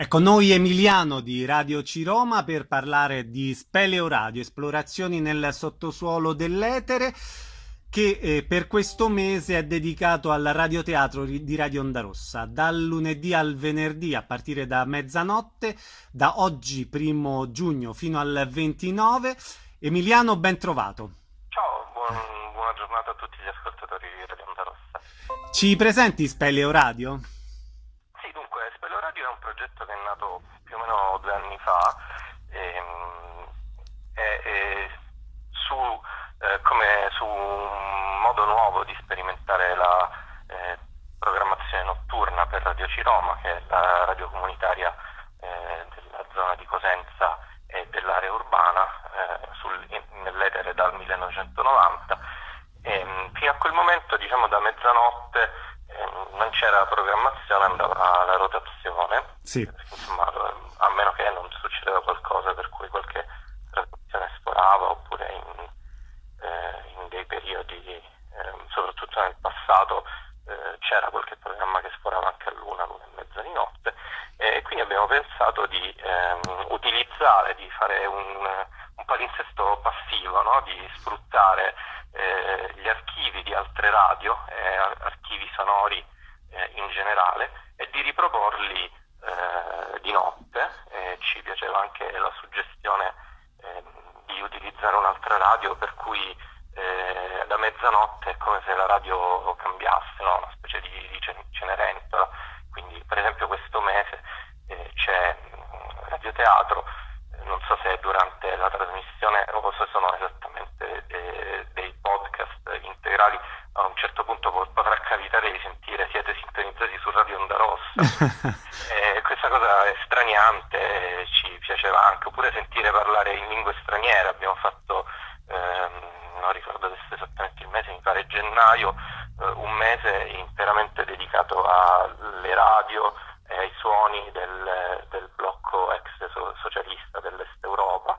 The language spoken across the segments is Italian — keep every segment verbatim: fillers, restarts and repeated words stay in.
Ecco, noi Emiliano di Radio Ciroma per parlare di Speleoradio, esplorazioni nel sottosuolo dell'etere, che eh, per questo mese è dedicato al radioteatro ri- di Radio Onda Rossa, dal lunedì al venerdì a partire da mezzanotte, da oggi primo giugno fino al ventinove. Emiliano, ben trovato. Ciao, buon- buona giornata a tutti gli ascoltatori di Radio Onda Rossa. Ci presenti Speleoradio? Sì, dunque, Speleo Radio è un progetto che è nato più o meno due anni fa ehm, e, e su, eh, come su un modo nuovo di sperimentare la eh, programmazione notturna per Radio Ciroma, che è la radio comunitaria eh, della zona di Cosenza e dell'area urbana eh, sul, in, nell'etere dal millenovecentonovanta. E, fino a quel momento, diciamo da mezzanotte, non c'era programmazione, andava alla rotazione, Sì. perché, insomma, a meno che non succedeva qualcosa per cui qualche trasmissione sforava, oppure in, eh, in dei periodi, eh, soprattutto nel passato, eh, c'era qualche programma che sforava anche a l'una, l'una e mezza di notte, e quindi abbiamo pensato di ehm, utilizzare, di fare un, un palinsesto passivo, no? Di sfruttare eh, gli archivi di altre radio, eh, archivi sonori eh, in generale, e di riproporli eh, di notte. Eh, ci piaceva anche la suggestione eh, di utilizzare un'altra radio, per cui eh, da mezzanotte è come se la radio cambiasse, no? Una specie di, di Cenerentola. Quindi per esempio questo mese eh, c'è mh, radioteatro, eh, non so se durante la trasmissione o se sono esattamente eh, dei podcast integrali. A un certo punto potrà capitare di sentire "siete sintonizzati su Radio Onda Rossa". E questa cosa è straniante, ci piaceva anche, oppure sentire parlare in lingue straniere. Abbiamo fatto, ehm, non ricordo adesso esattamente il mese, mi pare gennaio, eh, un mese interamente dedicato alle radio e ai suoni del, del blocco ex socialista dell'Est Europa,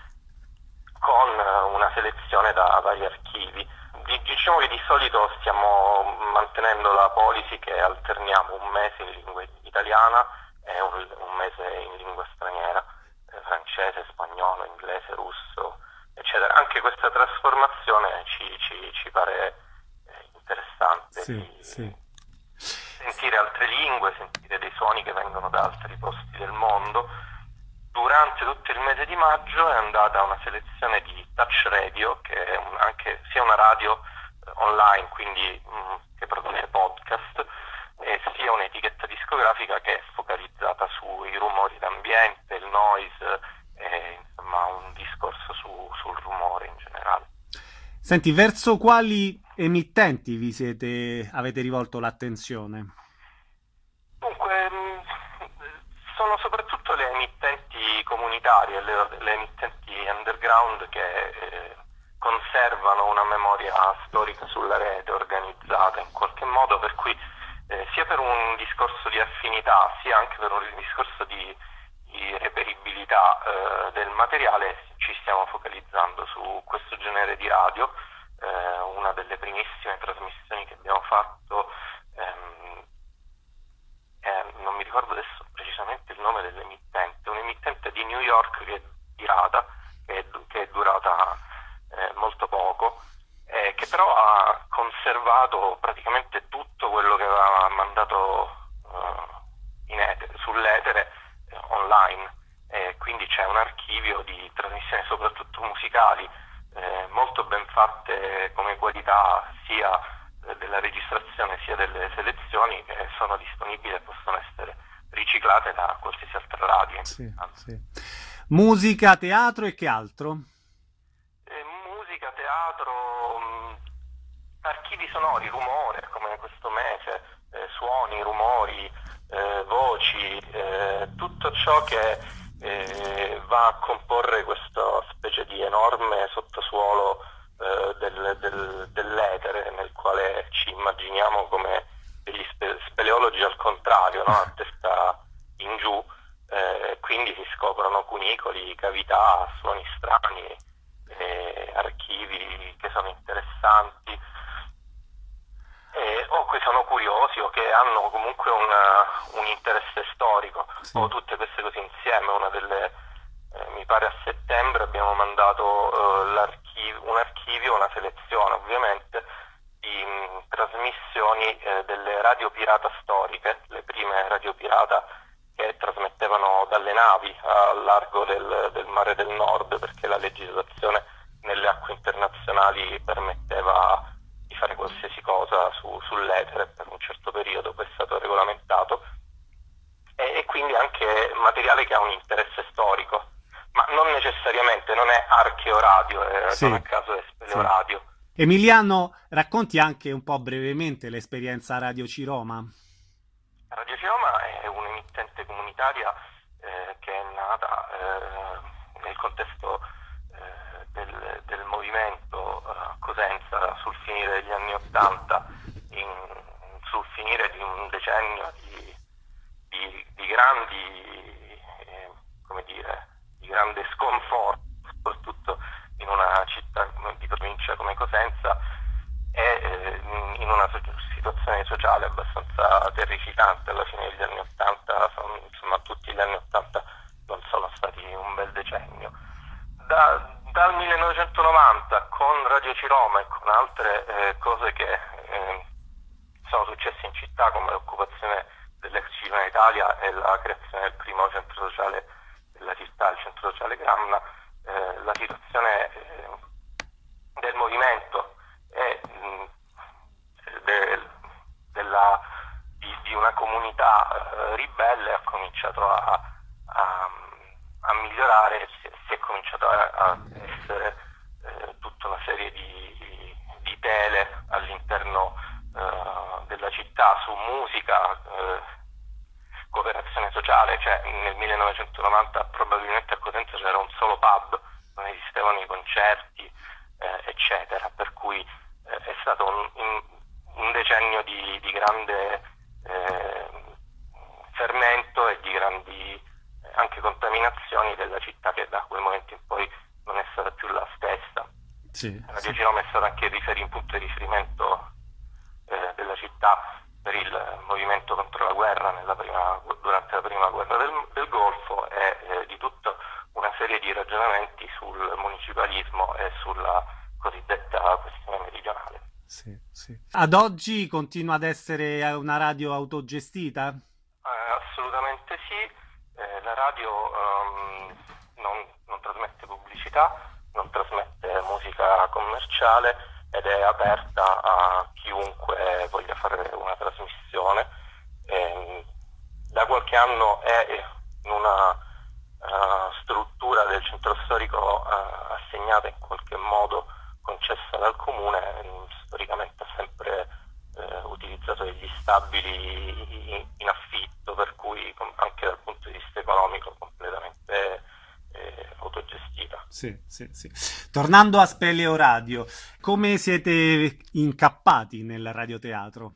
con una selezione da vari archivi. Diciamo che di solito stiamo mantenendo la policy che alterniamo un mese in lingua italiana e un, un mese in lingua straniera, eh, francese, spagnolo, inglese, russo, eccetera. Anche questa trasformazione ci, ci, ci pare eh, interessante, Sì, di sì. sentire altre lingue, sentire dei suoni che vengono da altri posti del mondo. Durante tutto il mese di maggio è andata una selezione di Touch Radio, che è un, anche sia una radio eh, online, quindi mh, che produce podcast, e sia un'etichetta discografica che è focalizzata sui rumori d'ambiente, il noise, e insomma un discorso su, sul rumore in generale. Senti, verso quali emittenti vi siete, avete rivolto l'attenzione? Dunque, mh, sono soprattutto le emittenti comunitarie, le, le emittenti underground che eh, conservano una memoria storica sulla rete, organizzata in qualche modo, per cui eh, sia per un discorso di affinità, sia anche per un discorso di, di reperibilità eh, del materiale, ci stiamo focalizzando su questo genere di radio. Eh, una delle primissime trasmissioni che abbiamo fatto, ehm, eh, non mi ricordo adesso precisamente il nome dell'emittente, un'emittente di New York che è virata, che è, che è durata eh, molto poco, eh, che però ha conservato praticamente tutto quello che aveva mandato eh, in etere, sull'etere eh, online, e quindi c'è un archivio di trasmissioni soprattutto musicali eh, molto ben fatte come qualità, sia della registrazione sia delle selezioni, che sono disponibili e possono essere riciclate da qualsiasi altra radio. Sì, sì. Musica, teatro e che altro? Eh, musica, teatro, mh, archivi sonori, rumore, come questo mese, eh, suoni, rumori, eh, voci, eh, tutto ciò che eh, va a comporre questa specie di enorme sottosuolo eh, del, del, dell'etere, nel quale ci immaginiamo come degli spe- speleologi al contrario, no? A testa in giù, eh, quindi si scoprono cunicoli, cavità, suoni strani, eh, archivi che sono interessanti, e, o che sono curiosi o che hanno comunque un, un interesse storico, sì. O tutte queste cose insieme. Una delle, eh, mi pare a settembre abbiamo mandato eh, l'archivio, un archivio, una selezione ovviamente, di mh, trasmissioni eh, delle radio pirata storiche, le prime radio pirata che trasmettevano dalle navi al largo del, del mare del nord, perché la legislazione nelle acque internazionali permetteva di fare qualsiasi cosa su, sull'etere per un certo periodo, poi è stato regolamentato, e, e quindi anche materiale che ha un interesse storico, ma non necessariamente, non è archeoradio, è, sì. Non a caso è speleoradio. Sì. Emiliano, racconti anche un po' brevemente l'esperienza Radio Ciroma. Radio Ciroma è un'emittente comunitaria eh, che è nata eh, nel contesto eh, del, del movimento eh, Cosenza sul finire degli anni Ottanta, sul finire di un decennio di, di, di grandi, eh, come dire, di grande sconforto, soprattutto in una città di provincia come Cosenza, e eh, in una situazione sociale abbastanza terrificante. Alla fine degli anni Ottanta, insomma tutti gli anni Ottanta non sono stati un bel decennio. Da, dal millenovecentonovanta con Radio Ciroma e con altre eh, cose che eh, sono successe in città, come l'occupazione dell'ex Cinema Italia e la creazione del primo centro sociale della città, il centro sociale Gramna, eh, la situazione eh, del movimento e de, della, di, di una comunità eh, ribelle ha cominciato a, a, a migliorare, si, si è cominciato a, a essere eh, tutta una serie di, di tele all'interno eh, della città su musica, eh, cooperazione sociale, cioè nel millenovecentonovanta probabilmente a Cosenza c'era un solo pub, non esistevano i concerti, eh, eccetera, per cui eh, è stato un, un, un decennio di, di grande eh, fermento e di grandi eh, anche contaminazioni della città, che da quel momento in poi non è stata più la stessa. Sì, Radio sì. Ciroma è stato anche il, riferi, un punto di riferimento eh, della città per il movimento contro la guerra nella prima, durante la prima guerra del, del Golfo, e eh, di tutta una serie di ragionamenti sul municipalismo e sulla cosiddetta questione meridionale. Sì, sì. Ad oggi continua ad essere una radio autogestita? Eh, assolutamente sì, eh, la radio um, non, non trasmette pubblicità, non trasmette musica commerciale ed è aperta a chiunque voglia fare una trasmissione. Eh, da qualche anno è in una uh, struttura del centro storico uh, assegnata in qualche modo, concessa dal comune. Storicamente ha sempre eh, utilizzato degli stabili in, in affitto, per cui anche dal punto di vista economico completamente eh, autogestita. Sì, sì, sì. Tornando a Speleo Radio, come siete incappati nel radioteatro?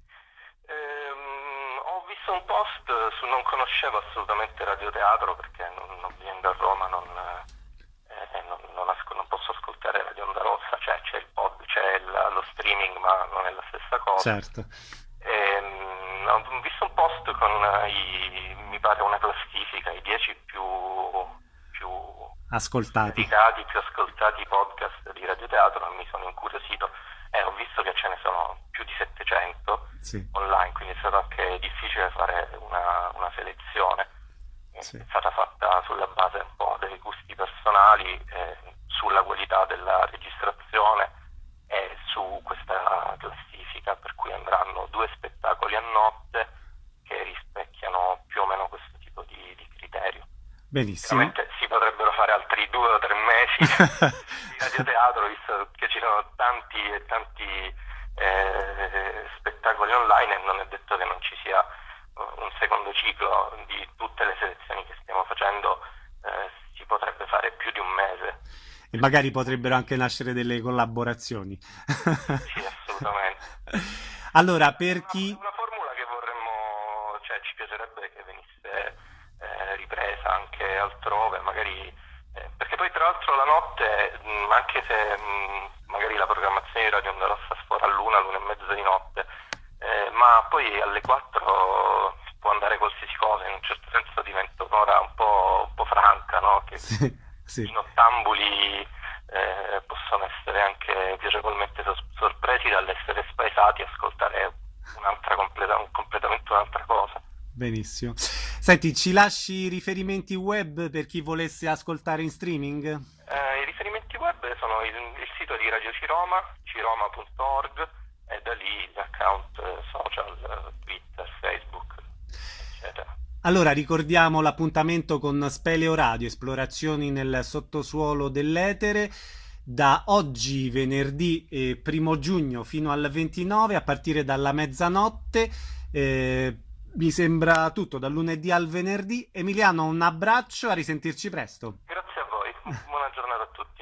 Ehm, ho visto un post su, non conoscevo assolutamente radioteatro perché non, non vivendo a Roma non... Eh, non, non, asco, non posso ascoltare Radio Onda Rossa, cioè c'è, il pod, c'è il, lo streaming, ma non è la stessa cosa. Certo. E, mh, ho visto un post con uh, i, mi pare una classifica, i dieci più, più ascoltati, dedicati, più ascoltati podcast di radioteatro, mi sono incuriosito e ho visto che ce ne sono più di settecento, sì, online, quindi è stato anche difficile fare una, una selezione. Sì. È stata fatta sulla base un po' dei gusti personali, eh, sulla qualità della registrazione e su questa classifica, per cui andranno due spettacoli a notte che rispecchiano più o meno questo tipo di, di criterio. Benissimo. Ovviamente si potrebbero fare altri due o tre mesi di radioteatro, visto che ci sono tanti e tanti eh, spettacoli online, e non è detto che non ci sia un secondo ciclo di tutte le selezioni che stiamo facendo. Eh, si potrebbe fare più di un mese e magari potrebbero anche nascere delle collaborazioni. Sì, assolutamente. Allora, per chi... Una, una formula che vorremmo, cioè ci piacerebbe che venisse eh, ripresa anche altrove, magari eh, perché poi tra l'altro la notte, mh, anche se mh, magari la programmazione di Radio Onda Rossa sfora all'una, l'una e mezza di notte, poi alle quattro può andare qualsiasi cosa, in un certo senso diventa un'ora un po', un po' franca, no? Che Sì, sì. i nottambuli eh, possono essere anche piacevolmente sor- sorpresi dall'essere spaesati e ascoltare un'altra completa- un- completamente un'altra cosa. Benissimo. Senti, ci lasci i riferimenti web per chi volesse ascoltare in streaming? Eh, I riferimenti web sono il, il sito di Radio Ciroma, ciroma punto org, e da lì gli account eh, social, eh, Twitter, Facebook, eccetera. Allora, ricordiamo l'appuntamento con Speleo Radio, esplorazioni nel sottosuolo dell'etere, da oggi venerdì eh, primo giugno fino al ventinove, a partire dalla mezzanotte. Eh, mi sembra tutto, dal lunedì al venerdì. Emiliano, un abbraccio, a risentirci presto. Grazie a voi, buona giornata a tutti.